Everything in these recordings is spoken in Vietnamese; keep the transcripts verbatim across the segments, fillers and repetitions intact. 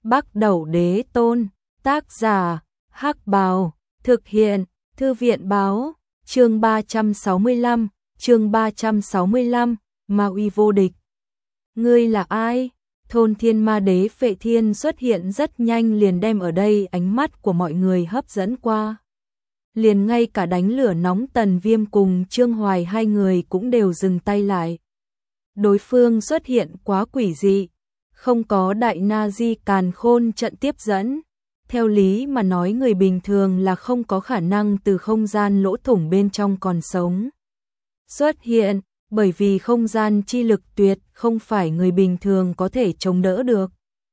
Bắc Đẩu Đế Tôn, tác giả, Hắc Bào, thực hiện, Thư viện báo, chương ba trăm sáu mươi lăm, chương ba trăm sáu mươi lăm, Ma Uy vô địch. Ngươi là ai? Thôn Thiên Ma Đế Phệ Thiên xuất hiện rất nhanh, liền đem ở đây ánh mắt của mọi người hấp dẫn qua. Liền ngay cả đánh lửa nóng Tần Viêm cùng Trương Hoài hai người cũng đều dừng tay lại. Đối phương xuất hiện quá quỷ dị, không có đại na di càn khôn trận tiếp dẫn. Theo lý mà nói, người bình thường là không có khả năng từ không gian lỗ thủng bên trong còn sống xuất hiện, bởi vì không gian chi lực tuyệt không phải người bình thường có thể chống đỡ được.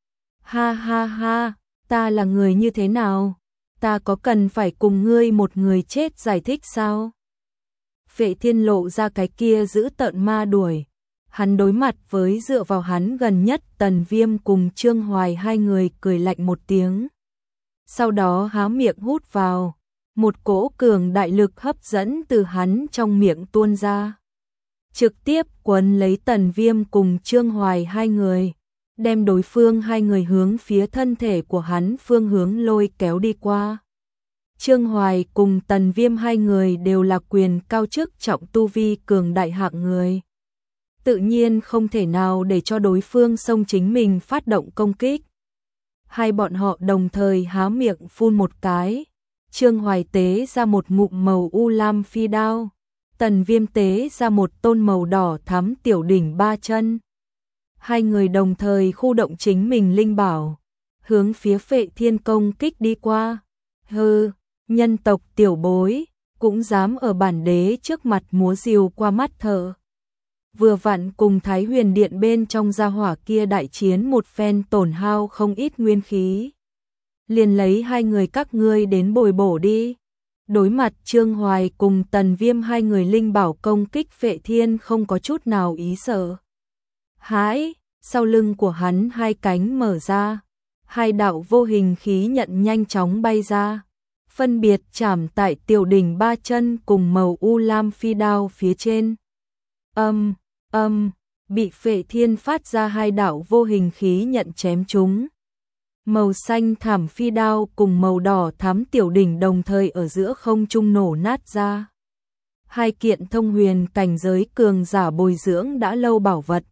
Ha ha ha, ta là người như thế nào? Ta có cần phải cùng ngươi một người chết giải thích sao? Phệ Thiên lộ ra cái kia giữ tợn ma đuổi. Hắn đối mặt với dựa vào hắn gần nhất Tần Viêm cùng Trương Hoài hai người, cười lạnh một tiếng. Sau đó há miệng hút vào, một cỗ cường đại lực hấp dẫn từ hắn trong miệng tuôn ra, trực tiếp quấn lấy Tần Viêm cùng Trương Hoài hai người, đem đối phương hai người hướng phía thân thể của hắn phương hướng lôi kéo đi qua. Trương Hoài cùng Tần Viêm hai người đều là quyền cao chức trọng tu vi cường đại hạng người, tự nhiên không thể nào để cho đối phương xông chính mình phát động công kích. Hai bọn họ đồng thời há miệng phun một cái, Trương Hoài tế ra một ngụm màu u lam phi đao, Tần Viêm tế ra một tôn màu đỏ thắm tiểu đỉnh ba chân. Hai người đồng thời khu động chính mình linh bảo, hướng phía Phệ Thiên công kích đi qua. Hừ, nhân tộc tiểu bối, cũng dám ở bản đế trước mặt múa rìu qua mắt thợ. Vừa vặn cùng Thái Huyền Điện bên trong gia hỏa kia đại chiến một phen, tổn hao không ít nguyên khí. Liền lấy hai người các ngươi đến bồi bổ đi. Đối mặt Trương Hoài cùng Tần Viêm hai người linh bảo công kích, Phệ Thiên không có chút nào ý sợ hãi, sau lưng của hắn hai cánh mở ra, hai đạo vô hình khí nhận nhanh chóng bay ra, phân biệt chạm tại tiểu đỉnh ba chân cùng màu u lam phi đao phía trên. Âm, âm, bị Phệ Thiên phát ra hai đạo vô hình khí nhận chém trúng. Màu xanh thảm phi đao cùng màu đỏ thắm tiểu đỉnh đồng thời ở giữa không trung nổ nát ra. Hai kiện thông huyền cảnh giới cường giả bồi dưỡng đã lâu bảo vật,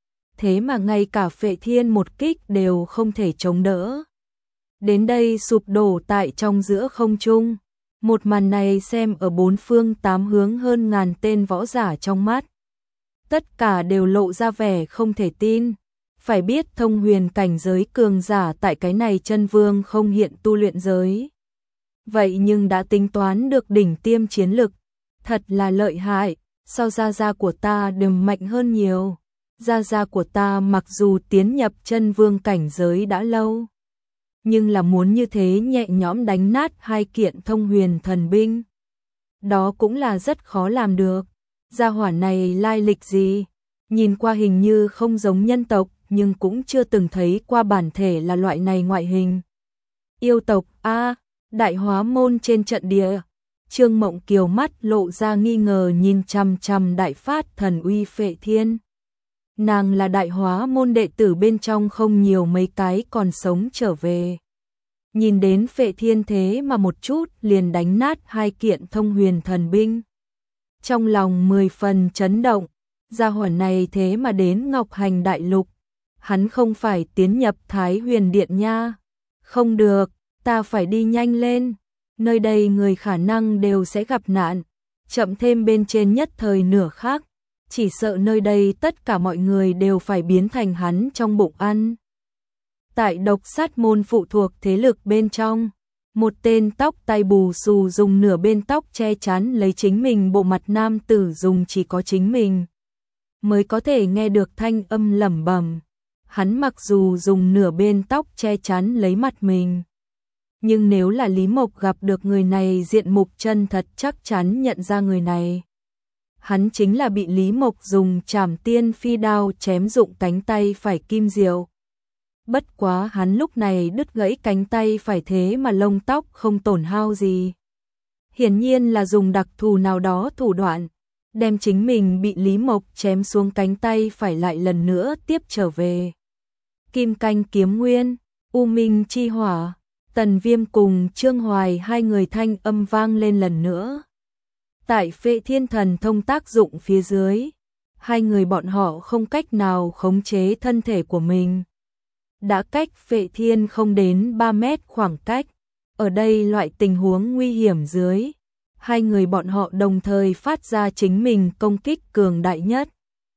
thế mà ngay cả Phệ Thiên một kích đều không thể chống đỡ. Đến đây sụp đổ tại trong giữa không trung. Một màn này xem ở bốn phương tám hướng hơn ngàn tên võ giả trong mắt, tất cả đều lộ ra vẻ không thể tin. Phải biết thông huyền cảnh giới cường giả tại cái này chân vương không hiện tu luyện giới, vậy nhưng đã tính toán được đỉnh tiêm chiến lực, thật là lợi hại. So gia gia của ta đều mạnh hơn nhiều. Gia gia của ta mặc dù tiến nhập chân vương cảnh giới đã lâu, nhưng là muốn như thế nhẹ nhõm đánh nát hai kiện thông huyền thần binh, đó cũng là rất khó làm được. Gia hỏa này lai lịch gì? Nhìn qua hình như không giống nhân tộc, nhưng cũng chưa từng thấy qua bản thể là loại này ngoại hình. Yêu tộc a, Đại Hóa Môn trên trận địa. Trương Mộng Kiều mắt lộ ra nghi ngờ nhìn chằm chằm đại phát thần uy Phệ Thiên. Nàng là Đại Hóa Môn đệ tử bên trong không nhiều mấy cái còn sống trở về. Nhìn đến Phệ Thiên thế mà một chút liền đánh nát hai kiện thông huyền thần binh, trong lòng mười phần chấn động. Gia hỏa này thế mà đến Ngọc Hành Đại Lục, hắn không phải tiến nhập Thái Huyền Điện nha. Không được, ta phải đi nhanh lên, nơi đây người khả năng đều sẽ gặp nạn, chậm thêm bên trên nhất thời nửa khắc, chỉ sợ nơi đây tất cả mọi người đều phải biến thành hắn trong bụng ăn. Tại Độc Sát Môn phụ thuộc thế lực bên trong, một tên tóc tai bù xù dùng nửa bên tóc che chắn lấy chính mình bộ mặt nam tử, dùng chỉ có chính mình mới có thể nghe được thanh âm lẩm bẩm. Hắn mặc dù dùng nửa bên tóc che chắn lấy mặt mình, nhưng nếu là Lý Mộc gặp được người này diện mục chân thật chắc chắn nhận ra người này. Hắn chính là bị Lý Mộc dùng Trảm Tiên phi đao chém rụng cánh tay phải Kim Diệu. Bất quá hắn lúc này đứt gãy cánh tay phải thế mà lông tóc không tổn hao gì. Hiển nhiên là dùng đặc thù nào đó thủ đoạn, đem chính mình bị Lý Mộc chém xuống cánh tay phải lại lần nữa tiếp trở về. Kim Canh Kiếm Nguyên, U Minh chi hỏa, Tần Viêm cùng Trương Hoài hai người thanh âm vang lên lần nữa. Tại Phệ Thiên Thần thông tác dụng phía dưới, hai người bọn họ không cách nào khống chế thân thể của mình. Đã cách Phệ Thiên không đến ba mét khoảng cách, ở đây loại tình huống nguy hiểm dưới, hai người bọn họ đồng thời phát ra chính mình công kích cường đại nhất.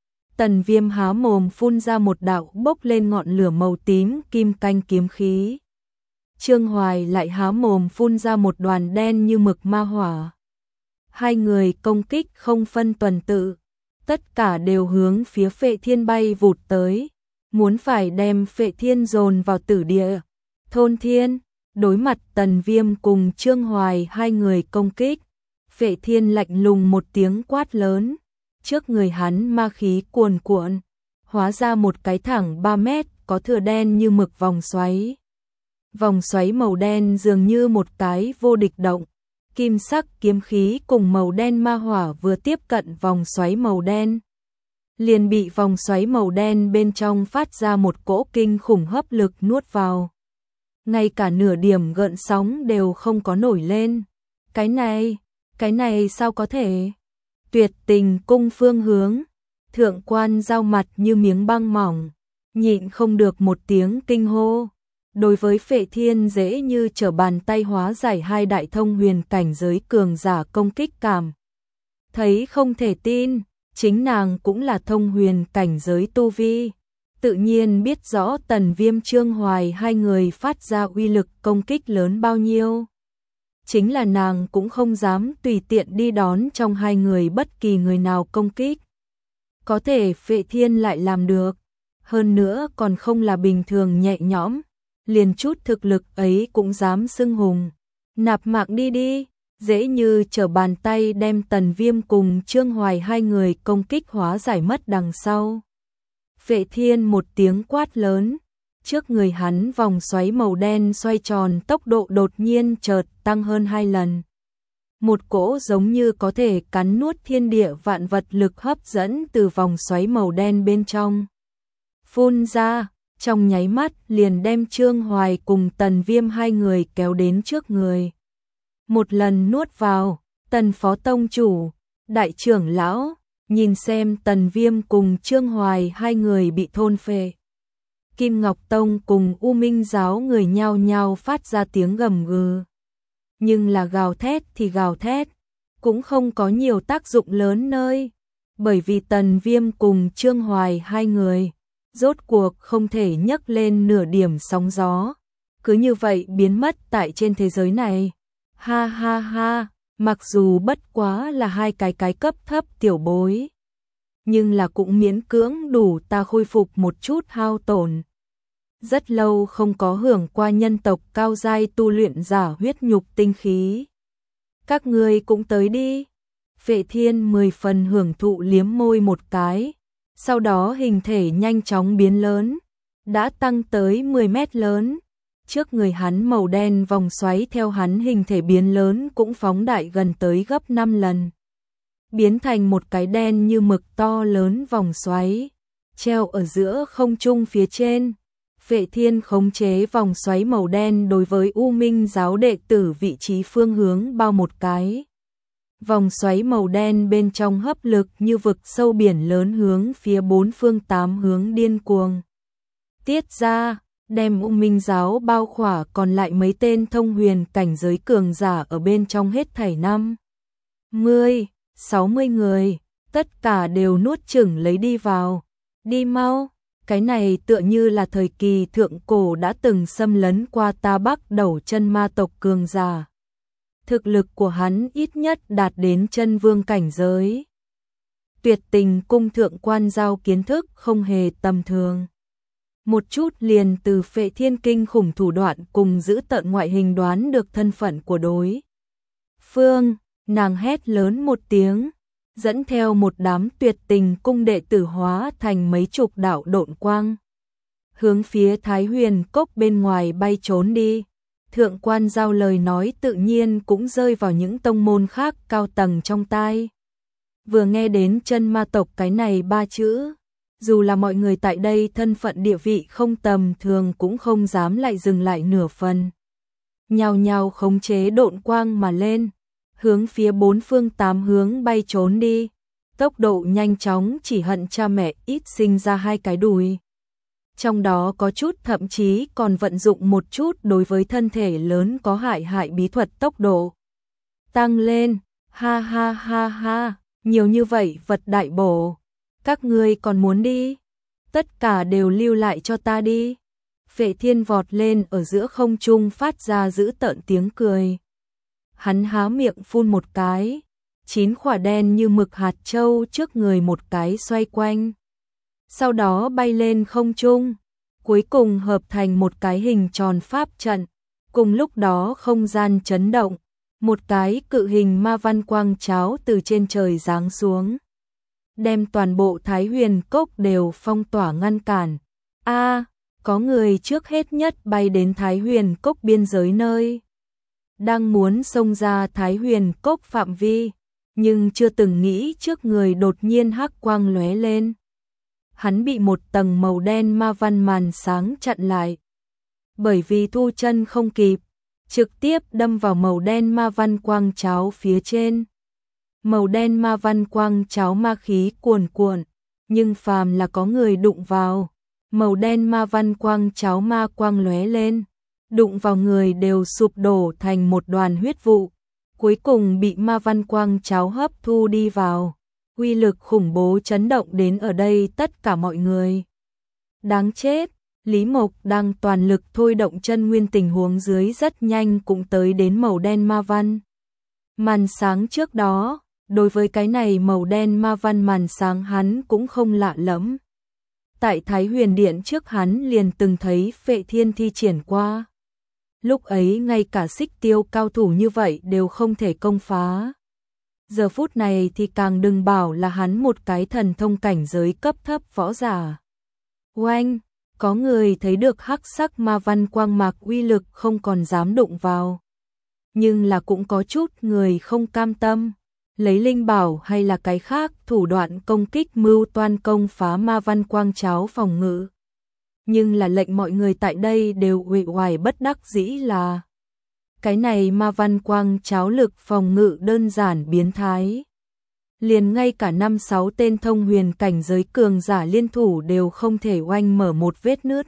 Tần Viêm há mồm phun ra một đạo bốc lên ngọn lửa màu tím kim canh kiếm khí. Trương Hoài lại há mồm phun ra một đoàn đen như mực ma hỏa. Hai người công kích không phân tuần tự, tất cả đều hướng phía Phệ Thiên bay vụt tới, muốn phải đem Phệ Thiên dồn vào tử địa. Thôn Thiên, đối mặt Tần Viêm cùng Trương Hoài hai người công kích, Phệ Thiên lạnh lùng một tiếng quát lớn, trước người hắn ma khí cuồn cuộn, hóa ra một cái thẳng ba mét có thừa đen như mực vòng xoáy. Vòng xoáy màu đen dường như một cái vô địch động, kim sắc kiếm khí cùng màu đen ma hỏa vừa tiếp cận vòng xoáy màu đen, liền bị vòng xoáy màu đen bên trong phát ra một cỗ kinh khủng hấp lực nuốt vào. Ngay cả nửa điểm gợn sóng đều không có nổi lên. Cái này, cái này sao có thể? Tuyệt Tình cung phương hướng, Thượng Quan Giao mặt như miếng băng mỏng, nhịn không được một tiếng kinh hô. Đối với Phệ Thiên dễ như trở bàn tay hóa giải hai đại thông huyền cảnh giới cường giả công kích cảm. Thấy không thể tin, chính nàng cũng là thông huyền cảnh giới tu vi, tự nhiên biết rõ Tần Viêm Trương Hoài hai người phát ra uy lực công kích lớn bao nhiêu. Chính là nàng cũng không dám tùy tiện đi đón trong hai người bất kỳ người nào công kích. Có thể Phệ Thiên lại làm được, hơn nữa còn không là bình thường nhẹ nhõm, liền chút thực lực ấy cũng dám xưng hùng. Nạp mạng đi đi, dễ như trở bàn tay đem Tần Viêm cùng Trương Hoài hai người công kích hóa giải mất đằng sau. Phệ Thiên một tiếng quát lớn, trước người hắn vòng xoáy màu đen xoay tròn tốc độ đột nhiên chợt tăng hơn hai lần. Một cỗ giống như có thể cắn nuốt thiên địa vạn vật lực hấp dẫn từ vòng xoáy màu đen bên trong phun ra, trong nháy mắt liền đem Trương Hoài cùng Tần Viêm hai người kéo đến trước người. Một lần nuốt vào, Tần Phó Tông Chủ, Đại trưởng lão, nhìn xem Tần Viêm cùng Trương Hoài hai người bị thôn phệ. Kim Ngọc Tông cùng U Minh Giáo người nhao nhao phát ra tiếng gầm gừ. Nhưng là gào thét thì gào thét, cũng không có nhiều tác dụng lớn nơi, bởi vì Tần Viêm cùng Trương Hoài hai người rốt cuộc không thể nhấc lên nửa điểm sóng gió, cứ như vậy biến mất tại trên thế giới này. Ha ha ha, mặc dù bất quá là hai cái cái cấp thấp tiểu bối, nhưng là cũng miễn cưỡng đủ ta khôi phục một chút hao tổn. Rất lâu không có hưởng qua nhân tộc cao giai tu luyện giả huyết nhục tinh khí. Các ngươi cũng tới đi. Phệ Thiên mười phần hưởng thụ liếm môi một cái, sau đó hình thể nhanh chóng biến lớn, đã tăng tới mười mét lớn. Trước người hắn màu đen vòng xoáy theo hắn hình thể biến lớn cũng phóng đại gần tới gấp năm lần. Biến thành một cái đen như mực to lớn vòng xoáy, treo ở giữa không trung phía trên. Phệ Thiên khống chế vòng xoáy màu đen đối với U Minh Giáo đệ tử vị trí phương hướng bao một cái. Vòng xoáy màu đen bên trong hấp lực như vực sâu biển lớn hướng phía bốn phương tám hướng điên cuồng tiết ra, đem U Minh Giáo bao khỏa còn lại mấy tên thông huyền cảnh giới cường giả ở bên trong hết thảy năm mươi, sáu mươi người, tất cả đều nuốt chửng lấy đi vào. Đi mau, cái này tựa như là thời kỳ thượng cổ đã từng xâm lấn qua ta Bắc đầu chân ma tộc cường giả. Thực lực của hắn ít nhất đạt đến chân vương cảnh giới. Tuyệt Tình cung Thượng Quan Giao kiến thức không hề tầm thường. Một chút liền từ Phệ Thiên kinh khủng thủ đoạn cùng giữ tận ngoại hình đoán được thân phận của đối phương, nàng hét lớn một tiếng, dẫn theo một đám Tuyệt Tình cung đệ tử hóa thành mấy chục đạo độn quang, hướng phía Thái Huyền Cốc bên ngoài bay trốn đi. Thượng Quan Giao lời nói tự nhiên cũng rơi vào những tông môn khác cao tầng trong tai. Vừa nghe đến chân ma tộc cái này ba chữ, Dù là mọi người tại đây thân phận địa vị không tầm thường cũng không dám lại dừng lại nửa phần. Nhào nhào khống chế độn quang mà lên, hướng phía bốn phương tám hướng bay trốn đi. Tốc độ nhanh chóng chỉ hận cha mẹ ít sinh ra hai cái đùi. Trong đó có chút thậm chí còn vận dụng một chút đối với thân thể lớn có hại hại bí thuật tốc độ. Tăng lên, ha ha ha ha, nhiều như vậy vật đại bổ. Các ngươi còn muốn đi? Tất cả đều lưu lại cho ta đi. Phệ Thiên vọt lên ở giữa không trung phát ra dữ tợn tiếng cười. Hắn há miệng phun một cái, chín quả đen như mực hạt châu trước người một cái xoay quanh. Sau đó bay lên không trung, cuối cùng hợp thành một cái hình tròn pháp trận. Cùng lúc đó không gian chấn động, một cái cự hình ma văn quang cháo từ trên trời giáng xuống, đem toàn bộ Thái Huyền Cốc đều phong tỏa ngăn cản. A, có người trước hết nhất bay đến Thái Huyền Cốc biên giới nơi đang muốn xông ra Thái Huyền Cốc phạm vi, nhưng chưa từng nghĩ trước người đột nhiên hắc quang lóe lên. Hắn bị một tầng màu đen ma văn màn sáng chặn lại. Bởi vì thu chân không kịp, trực tiếp đâm vào màu đen ma văn quang cháo phía trên. Màu đen ma văn quang cháo ma khí cuồn cuộn, nhưng phàm là có người đụng vào, màu đen ma văn quang cháo ma quang lóe lên, đụng vào người đều sụp đổ thành một đoàn huyết vụ, cuối cùng bị ma văn quang cháo hấp thu đi vào. Uy lực khủng bố chấn động đến ở đây tất cả mọi người. Đáng chết, Lý Mộc đang toàn lực thôi động chân nguyên, tình huống dưới rất nhanh cũng tới đến màu đen ma văn màn sáng trước đó. Đối với cái này màu đen ma văn màn sáng hắn cũng không lạ lẫm. Tại Thái Huyền Điện trước hắn liền từng thấy Phệ Thiên thi triển qua. Lúc ấy ngay cả xích tiêu cao thủ như vậy đều không thể công phá. Giờ phút này thì càng đừng bảo là hắn một cái thần thông cảnh giới cấp thấp võ giả. Oanh, có người thấy được hắc sắc ma văn quang mạc uy lực không còn dám đụng vào. Nhưng là cũng có chút người không cam tâm, lấy linh bảo hay là cái khác thủ đoạn công kích mưu toan công phá ma văn quang cháo phòng ngự. Nhưng là lệnh mọi người tại đây đều uể oải bất đắc dĩ là cái này ma văn quang cháo lực phòng ngự đơn giản biến thái. Liền ngay cả năm sáu tên thông huyền cảnh giới cường giả liên thủ đều không thể oanh mở một vết nứt.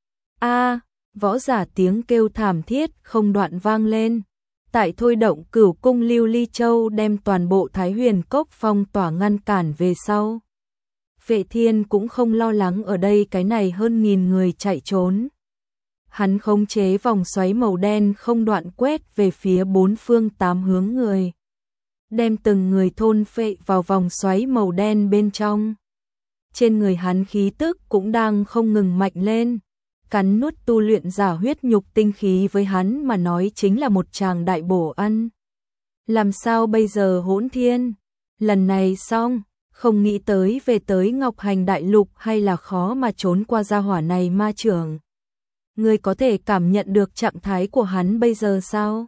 A, võ giả tiếng kêu thảm thiết không đoạn vang lên. Tại thôi động Cửu cung Lưu Ly Châu đem toàn bộ Thái Huyền Cốc phong tỏa ngăn cản về sau. Phệ Thiên cũng không lo lắng ở đây cái này hơn nghìn người chạy trốn. Hắn khống chế vòng xoáy màu đen không đoạn quét về phía bốn phương tám hướng người, đem từng người thôn phệ vào vòng xoáy màu đen bên trong. Trên người hắn khí tức cũng đang không ngừng mạnh lên. Cắn nuốt tu luyện giả huyết nhục tinh khí với hắn mà nói chính là một tràng đại bổ ăn. Làm sao bây giờ Hỗn Thiên? Lần này xong, không nghĩ tới về tới Ngọc Hành Đại Lục hay là khó mà trốn qua gia hỏa này ma trưởng. Ngươi có thể cảm nhận được trạng thái của hắn bây giờ sao?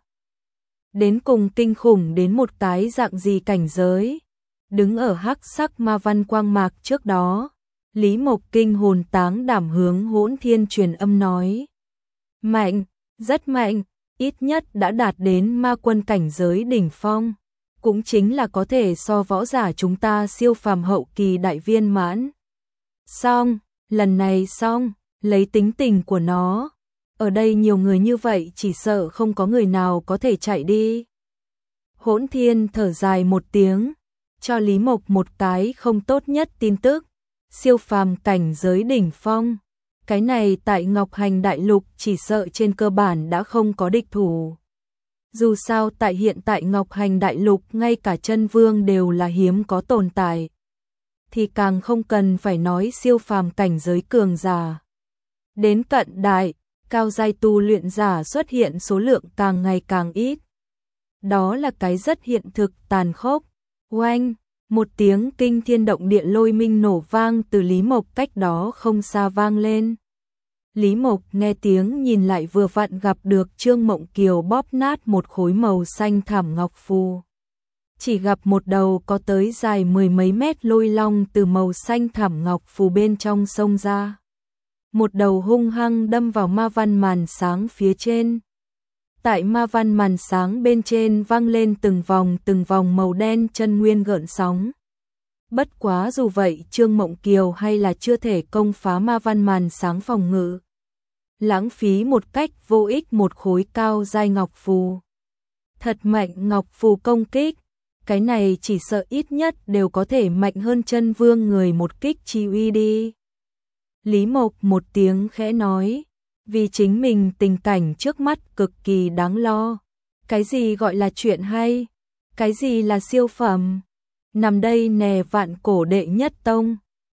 Đến cùng kinh khủng đến một cái dạng gì cảnh giới? Đứng ở hắc sắc ma văn quang mạc trước đó, Lý Mộc kinh hồn táng đảm hướng Hỗn Thiên truyền âm nói. Mạnh, rất mạnh, ít nhất đã đạt đến ma quân cảnh giới đỉnh phong, cũng chính là có thể so võ giả chúng ta siêu phàm hậu kỳ đại viên mãn. Xong, lần này xong, lấy tính tình của nó, ở đây nhiều người như vậy chỉ sợ không có người nào có thể chạy đi. Hỗn Thiên thở dài một tiếng, cho Lý Mộc một cái không tốt nhất tin tức. Siêu phàm cảnh giới đỉnh phong, cái này tại Ngọc Hành Đại Lục chỉ sợ trên cơ bản đã không có địch thủ. Dù sao tại hiện tại Ngọc Hành Đại Lục ngay cả chân vương đều là hiếm có tồn tại, thì càng không cần phải nói siêu phàm cảnh giới cường giả. Đến cận đại, cao giai tu luyện giả xuất hiện số lượng càng ngày càng ít. Đó là cái rất hiện thực tàn khốc. Oanh! Một tiếng kinh thiên động địa lôi minh nổ vang từ Lý Mộc cách đó không xa vang lên. Lý Mộc nghe tiếng nhìn lại vừa vặn gặp được Trương Mộng Kiều bóp nát một khối màu xanh thảm ngọc phù. chỉ gặp một đầu có tới dài mười mấy mét lôi long từ màu xanh thảm ngọc phù bên trong sông ra. Một đầu hung hăng đâm vào ma văn màn sáng phía trên. Tại ma văn màn sáng bên trên vang lên từng vòng từng vòng màu đen chân nguyên gợn sóng. Bất quá dù vậy Trương Mộng Kiều hay là chưa thể công phá ma văn màn sáng phòng ngự. Lãng phí một cách vô ích một khối cao giai ngọc phù. Thật mạnh ngọc phù công kích, cái này chỉ sợ ít nhất đều có thể mạnh hơn chân vương người một kích chi uy đi. Lý Mộc một tiếng khẽ nói, vì chính mình tình cảnh trước mắt cực kỳ đáng lo. Cái gì gọi là chuyện hay? Cái gì là siêu phẩm? Nằm đây nè vạn cổ đệ nhất tông.